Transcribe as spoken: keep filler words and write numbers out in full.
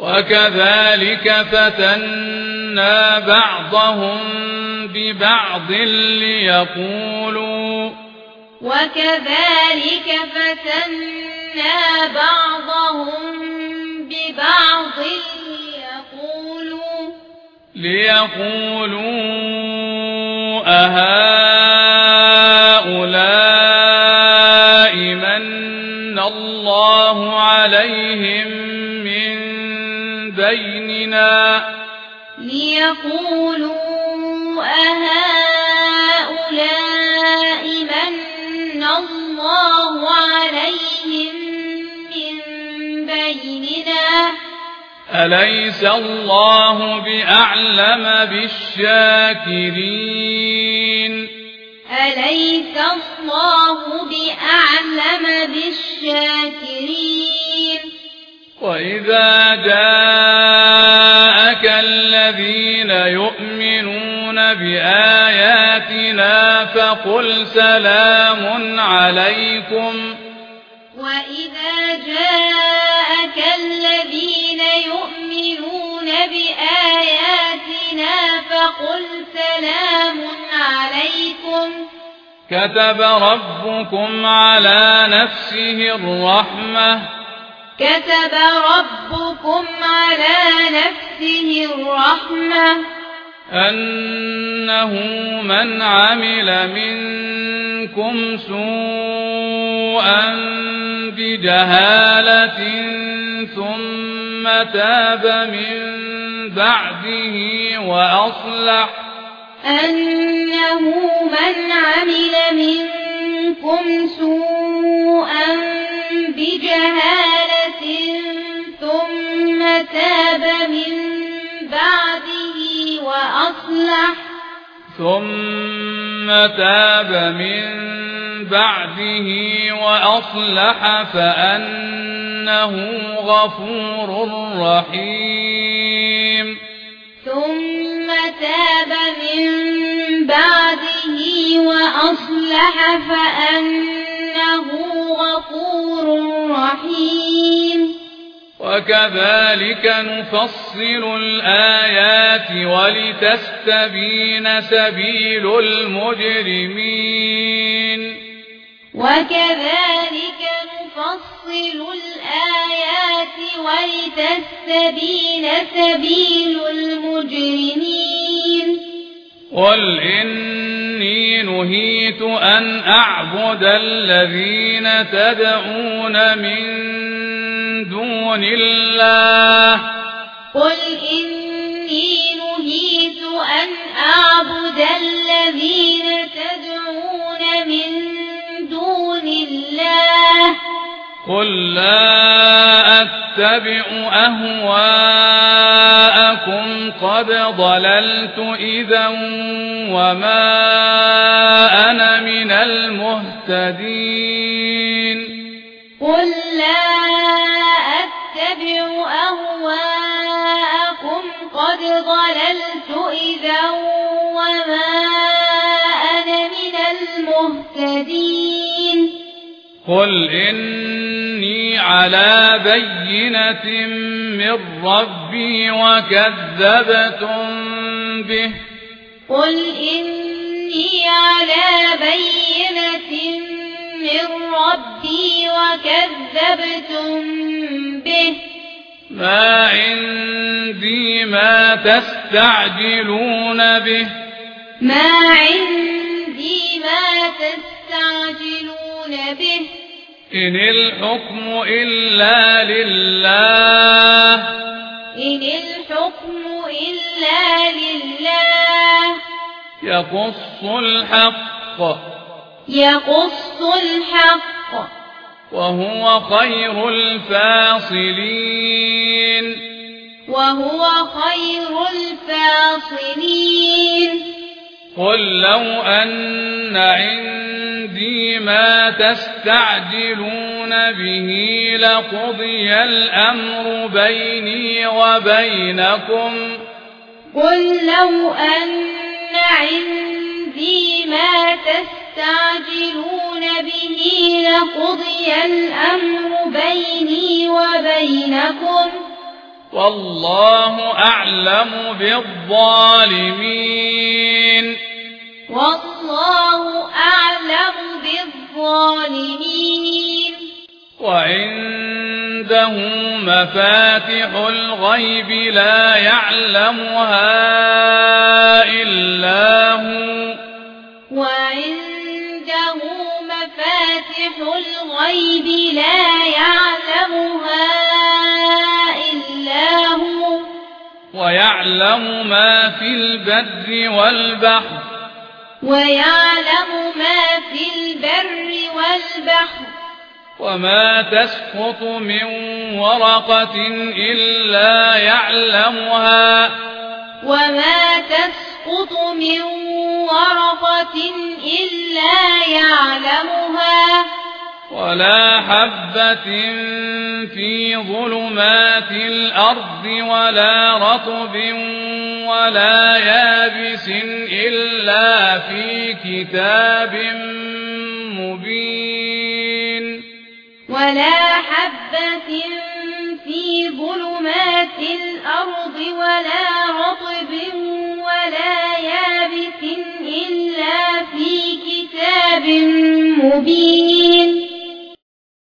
وكذلك فتنا بعضهم ببعض ليقولوا وكذلك فتنا بعضهم ببعض ليقولوا ليقولوا أهؤلاء من الله عليهم من بيننا ليقولوا أهؤلاء من الله عليهم من بيننا أليس الله بأعلم بالشاكرين أليس الله بأعلم بالشاكرين وإذا جاءك الذين يؤمنون بآياتنا فقل سلام عليكم وإذا جاءك الذين يؤمنون بآياتنا فقل سلام عليكم كتب ربكم على نفسه الرحمة كتب ربكم على نفسه الرحمة أنه من عمل منكم سوءا بجهالة ثم تاب من بعده وأصلح أنه من عمل منكم سوءا بجهالة ثم تاب من بعده وأصلح ثم تاب من بعده وأصلح فأنه غفور رحيم ثم تاب من بعده وأصلح فأنه غفور رحيم وكذلك نفصل الآيات ولتستبين سبيل المجرمين وكذلك نفصل الآيات ولتستبين سبيل المجرمين قل إني نهيت أن أعبد الذين تدعون من دون الله قل إني نهيت أن أعبد الذين تدعون من دون الله قل لا أتبع أهواءكم قد ضللت إذا وما أنا من المهتدين قل لا أتبع أهواءكم قد ضللت إذا وما أنا من المهتدين قل إني على بينة من ربي وكذبتم به قل إني على بينة من ربي وكذبتم به ما عندي ما تستعجلون به ما عندي ما تستعجلون به إن الحكم إلا لله إن الحكم إلا لله يقص الحق يقص الحق وهو خير الفاصلين وهو خير الفاصلين قل لو أن عندي ما تستعجلون به لقضي الأمر بيني وبينكم قل لو أن عندي ما تستعجلون به لقضي الأمر بيني وبينكم والله أعلم بالظالمين والله أعلم بالظالمين وعنده مفاتح الغيب لا يعلمها إلا هو وعنده مفاتح الغيب لا يعلمها إلا هو ويعلم ما في البر والبحر ويعلم ما في البر والبحر وما تسقط من ورقة إلا يعلمها وما تسقط من ورقة إلا يعلمها ولا حبة في ظلمات الأرض ولا رطب ولا يابس إلا في كتاب مبين ولا حبة في ظلمات الأرض ولا رطب ولا يابس إلا في كتاب مبين